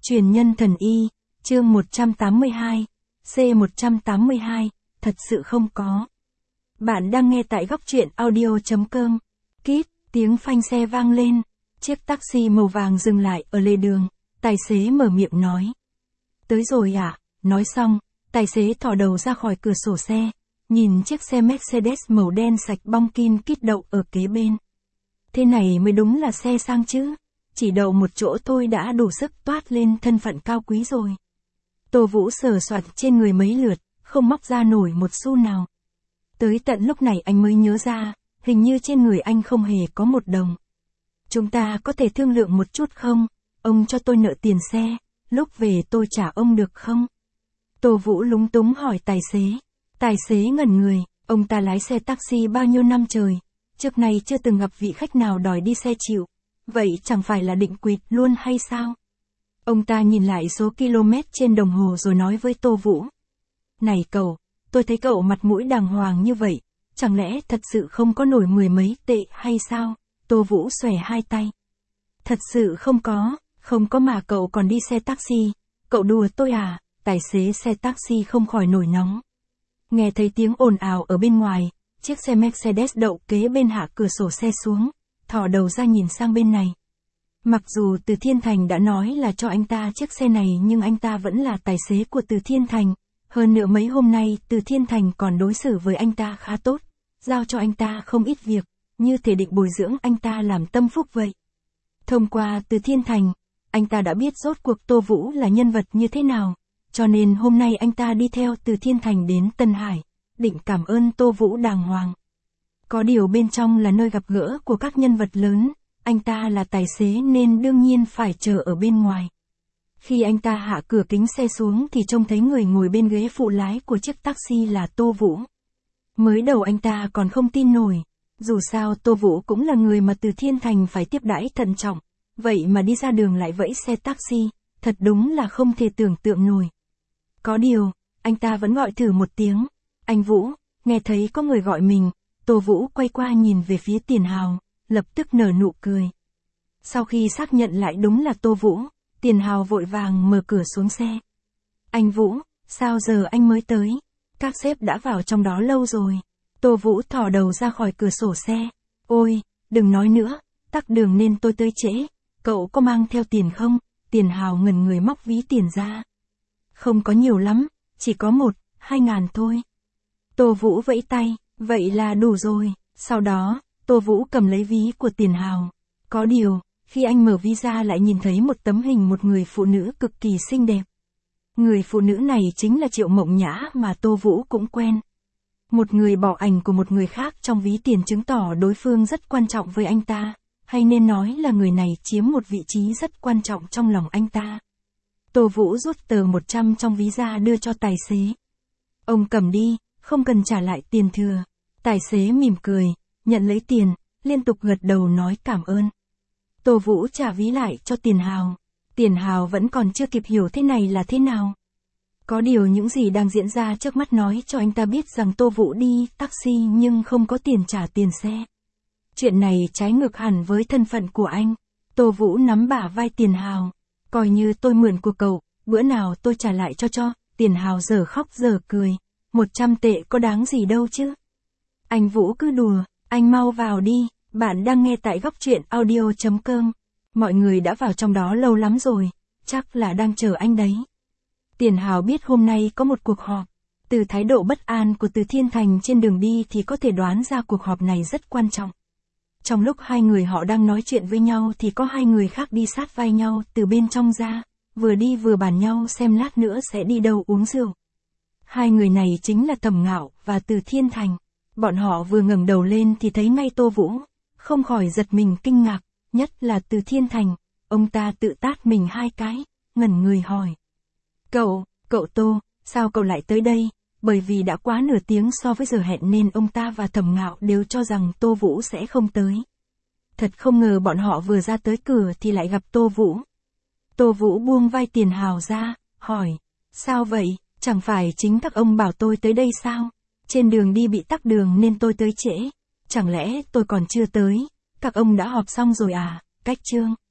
Truyền nhân thần y, chương 182, C182, thật sự không có. Bạn đang nghe tại góc truyện audio.com. Kít, tiếng phanh xe vang lên, chiếc taxi màu vàng dừng lại ở lề đường, tài xế mở miệng nói. Tới rồi à? Nói xong, tài xế thò đầu ra khỏi cửa sổ xe, nhìn chiếc xe Mercedes màu đen sạch bong kin kít đậu ở kế bên. Thế này mới đúng là xe sang chứ, chỉ đậu một chỗ thôi đã đủ sức toát lên thân phận cao quý rồi. Tô Vũ sờ soạt trên người mấy lượt, không móc ra nổi một xu nào. Tới tận lúc này anh mới nhớ ra, hình như trên người anh không hề có một đồng. Chúng ta có thể thương lượng một chút không? Ông cho tôi nợ tiền xe, lúc về tôi trả ông được không? Tô Vũ lúng túng hỏi tài xế. Tài xế ngẩn người, ông ta lái xe taxi bao nhiêu năm trời, trước nay chưa từng gặp vị khách nào đòi đi xe chịu. Vậy chẳng phải là định quỵt luôn hay sao? Ông ta nhìn lại số km trên đồng hồ rồi nói với Tô Vũ. Này cậu, tôi thấy cậu mặt mũi đàng hoàng như vậy, chẳng lẽ thật sự không có nổi mười mấy tệ hay sao? Tô Vũ xòe hai tay. Thật sự không có mà cậu còn đi xe taxi, cậu đùa tôi à? Tài xế xe taxi không khỏi nổi nóng. Nghe thấy tiếng ồn ào ở bên ngoài, chiếc xe Mercedes đậu kế bên hạ cửa sổ xe xuống, thò đầu ra nhìn sang bên này. Mặc dù Từ Thiên Thành đã nói là cho anh ta chiếc xe này nhưng anh ta vẫn là tài xế của Từ Thiên Thành. Hơn nữa mấy hôm nay Từ Thiên Thành còn đối xử với anh ta khá tốt, giao cho anh ta không ít việc, như thể định bồi dưỡng anh ta làm tâm phúc vậy. Thông qua Từ Thiên Thành, anh ta đã biết rốt cuộc Tô Vũ là nhân vật như thế nào, cho nên hôm nay anh ta đi theo Từ Thiên Thành đến Tân Hải, định cảm ơn Tô Vũ đàng hoàng. Có điều bên trong là nơi gặp gỡ của các nhân vật lớn, anh ta là tài xế nên đương nhiên phải chờ ở bên ngoài. Khi anh ta hạ cửa kính xe xuống thì trông thấy người ngồi bên ghế phụ lái của chiếc taxi là Tô Vũ. Mới đầu anh ta còn không tin nổi, dù sao Tô Vũ cũng là người mà Từ Thiên Thành phải tiếp đãi thận trọng, vậy mà đi ra đường lại vẫy xe taxi, thật đúng là không thể tưởng tượng nổi. Có điều, anh ta vẫn gọi thử một tiếng, anh Vũ, nghe thấy có người gọi mình, Tô Vũ quay qua nhìn về phía Tiền Hào, lập tức nở nụ cười. Sau khi xác nhận lại đúng là Tô Vũ, Tiền Hào vội vàng mở cửa xuống xe. Anh Vũ, sao giờ anh mới tới? Các sếp đã vào trong đó lâu rồi. Tô Vũ thò đầu ra khỏi cửa sổ xe. Ôi, đừng nói nữa, tắc đường nên tôi tới trễ. Cậu có mang theo tiền không? Tiền Hào ngẩn người móc ví tiền ra. Không có nhiều lắm, chỉ có 1-2 ngàn thôi. Tô Vũ vẫy tay, vậy là đủ rồi. Sau đó, Tô Vũ cầm lấy ví của Tiền Hào. Có điều, khi anh mở ví ra lại nhìn thấy một tấm hình một người phụ nữ cực kỳ xinh đẹp. Người phụ nữ này chính là Triệu Mộng Nhã mà Tô Vũ cũng quen. Một người bỏ ảnh của một người khác trong ví tiền chứng tỏ đối phương rất quan trọng với anh ta, hay nên nói là người này chiếm một vị trí rất quan trọng trong lòng anh ta. Tô Vũ rút tờ 100 trong ví ra đưa cho tài xế. Ông cầm đi, không cần trả lại tiền thừa. Tài xế mỉm cười, nhận lấy tiền, liên tục gật đầu nói cảm ơn. Tô Vũ trả ví lại cho Tiền Hào. Tiền Hào vẫn còn chưa kịp hiểu thế này là thế nào. Có điều những gì đang diễn ra trước mắt nói cho anh ta biết rằng Tô Vũ đi taxi nhưng không có tiền trả tiền xe. Chuyện này trái ngược hẳn với thân phận của anh. Tô Vũ nắm bả vai Tiền Hào. Coi như tôi mượn của cậu, bữa nào tôi trả lại cho. Tiền Hào giờ khóc giờ cười. 100 tệ có đáng gì đâu chứ. Anh Vũ cứ đùa, anh mau vào đi. Bạn đang nghe tại góc truyện audio.com. Mọi người đã vào trong đó lâu lắm rồi, chắc là đang chờ anh đấy. Tiền Hào biết hôm nay có một cuộc họp. Từ thái độ bất an của Từ Thiên Thành trên đường đi thì có thể đoán ra cuộc họp này rất quan trọng. Trong lúc hai người họ đang nói chuyện với nhau thì có hai người khác đi sát vai nhau từ bên trong ra, vừa đi vừa bàn nhau xem lát nữa sẽ đi đâu uống rượu. Hai người này chính là Thẩm Ngạo và Từ Thiên Thành. Bọn họ vừa ngẩng đầu lên thì thấy ngay Tô Vũ, không khỏi giật mình kinh ngạc, nhất là Từ Thiên Thành, ông ta tự tát mình 2 cái, ngẩn người hỏi. Cậu Tô, sao cậu lại tới đây? Bởi vì đã quá nửa tiếng so với giờ hẹn nên ông ta và Thẩm Ngạo đều cho rằng Tô Vũ sẽ không tới. Thật không ngờ bọn họ vừa ra tới cửa thì lại gặp Tô Vũ. Tô Vũ buông vai Tiền Hào ra, hỏi, sao vậy, chẳng phải chính các ông bảo tôi tới đây sao? Trên đường đi bị tắc đường nên tôi tới trễ. Chẳng lẽ tôi còn chưa tới, các ông đã họp xong rồi à? Cách chương.